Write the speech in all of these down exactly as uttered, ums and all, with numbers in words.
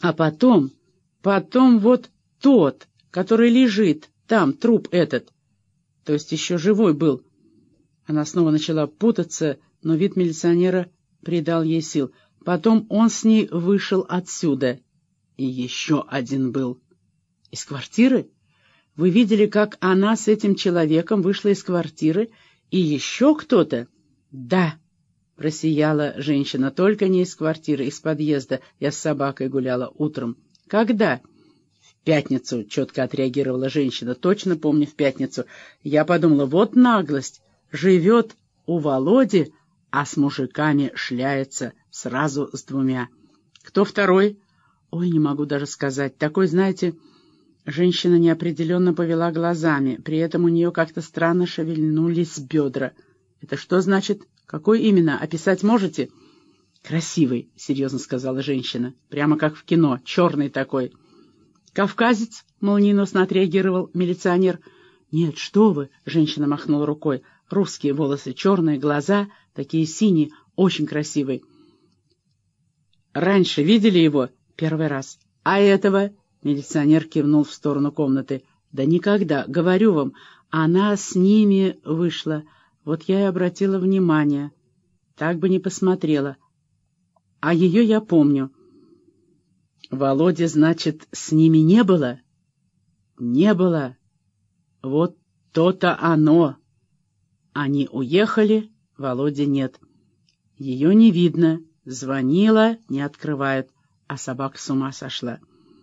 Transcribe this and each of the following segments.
А потом, потом вот тот, который лежит там, труп этот, то есть еще живой был. Она снова начала путаться, но вид милиционера придал ей сил. Потом он с ней вышел отсюда. И еще один был. Из квартиры? Вы видели, как она с этим человеком вышла из квартиры? И еще кто-то? Да, просияла женщина, только не из квартиры, из подъезда. Я с собакой гуляла утром. Когда? В пятницу, четко отреагировала женщина. Точно помню, в пятницу. Я подумала, вот наглость. Живет у Володи, а с мужиками шляется сразу с двумя. Кто второй? Ой, не могу даже сказать. Такой, знаете... Женщина неопределенно повела глазами, при этом у нее как-то странно шевельнулись бедра. «Это что значит? Какой именно? Описать можете?» «Красивый», — серьезно сказала женщина, — «прямо как в кино, черный такой». «Кавказец?» — молниеносно отреагировал милиционер. «Нет, что вы!» — женщина махнула рукой. «Русские волосы, черные, глаза такие синие, очень красивый». «Раньше видели его?» «Первый раз». «А этого?» Милиционер кивнул в сторону комнаты. «Да никогда, говорю вам, она с ними вышла. Вот я и обратила внимание. Так бы не посмотрела. А ее я помню». «Володи, значит, с ними не было?» «Не было. Вот то-то оно. Они уехали, Володи нет. Ее не видно. Звонила, не открывают, а собака с ума сошла».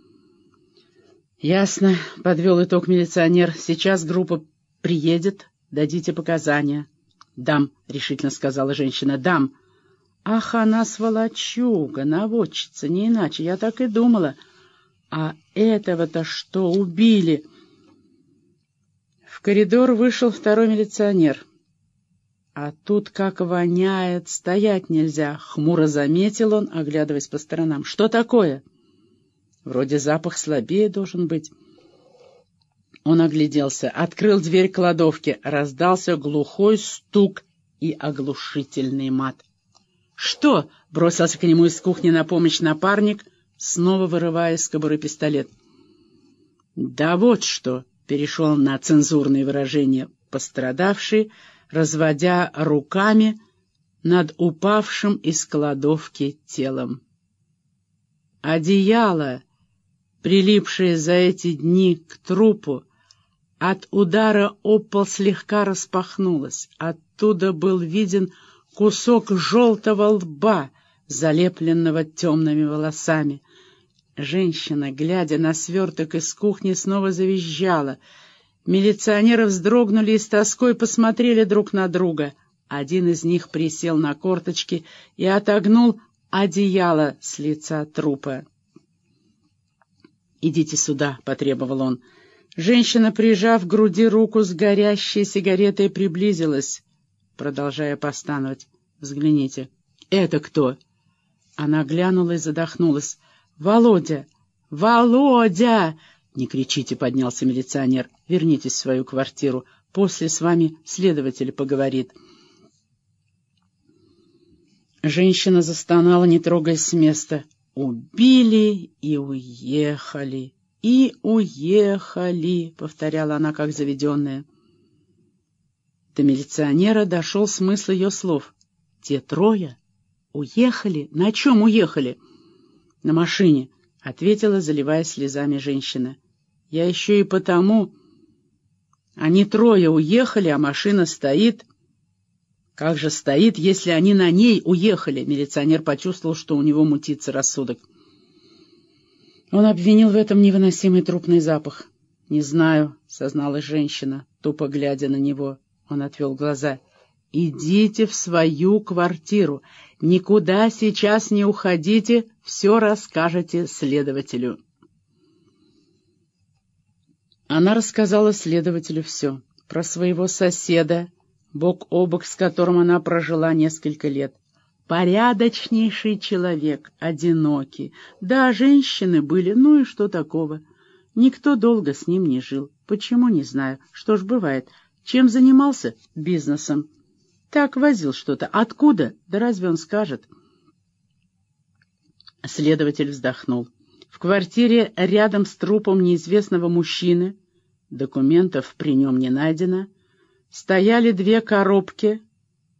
«Ясно», — подвел итог милиционер. «Сейчас группа приедет, дадите показания». «Дам», — решительно сказала женщина, — «дам». «Ах, она сволочуга, наводчица, не иначе, я так и думала. А этого-то что, убили?» В коридор вышел второй милиционер. «А тут как воняет, стоять нельзя», — хмуро заметил он, оглядываясь по сторонам. «Что такое?» «Вроде запах слабее должен быть». Он огляделся, открыл дверь кладовки, раздался глухой стук и оглушительный мат. «Что?» — бросился к нему из кухни на помощь напарник, снова вырывая из кобуры пистолет. «Да вот что!» — перешел на цензурные выражения пострадавший, разводя руками над упавшим из кладовки телом. Одеяло, прилипшее за эти дни к трупу, от удара об пол слегка распахнулось. Оттуда был виден кусок желтого лба, залепленного темными волосами. Женщина, глядя на сверток из кухни, снова завизжала. Милиционеры вздрогнули и с тоской посмотрели друг на друга. Один из них присел на корточки и отогнул одеяло с лица трупа. «Идите сюда», — потребовал он. Женщина, прижав к груди руку с горящей сигаретой, приблизилась, продолжая постановать. «Взгляните». «Это кто?» Она глянула и задохнулась. «Володя! Володя!» «Не кричите», — поднялся милиционер. «Вернитесь в свою квартиру. После с вами следователь поговорит». Женщина застонала, не трогаясь с места. «Убили и уехали, и уехали», — повторяла она, как заведенная. До милиционера дошел смысл ее слов. «Те трое уехали? На чем уехали?» «На машине», — ответила, заливая слезами женщина. «Я еще и потому... Они трое уехали, а машина стоит...» «Как же стоит, если они на ней уехали?» Милиционер почувствовал, что у него мутится рассудок. Он обвинил в этом невыносимый трупный запах. «Не знаю», — созналась женщина, тупо глядя на него. Он отвел глаза. «Идите в свою квартиру. Никуда сейчас не уходите, все расскажете следователю». Она рассказала следователю все. Про своего соседа, бок о бок с которым она прожила несколько лет. Порядочнейший человек, одинокий. Да, женщины были, ну и что такого? Никто долго с ним не жил. Почему, не знаю. Что ж, бывает. Чем занимался? Бизнесом. Так, возил что-то. Откуда? Да разве он скажет? Следователь вздохнул. В квартире рядом с трупом неизвестного мужчины, документов при нем не найдено, стояли две коробки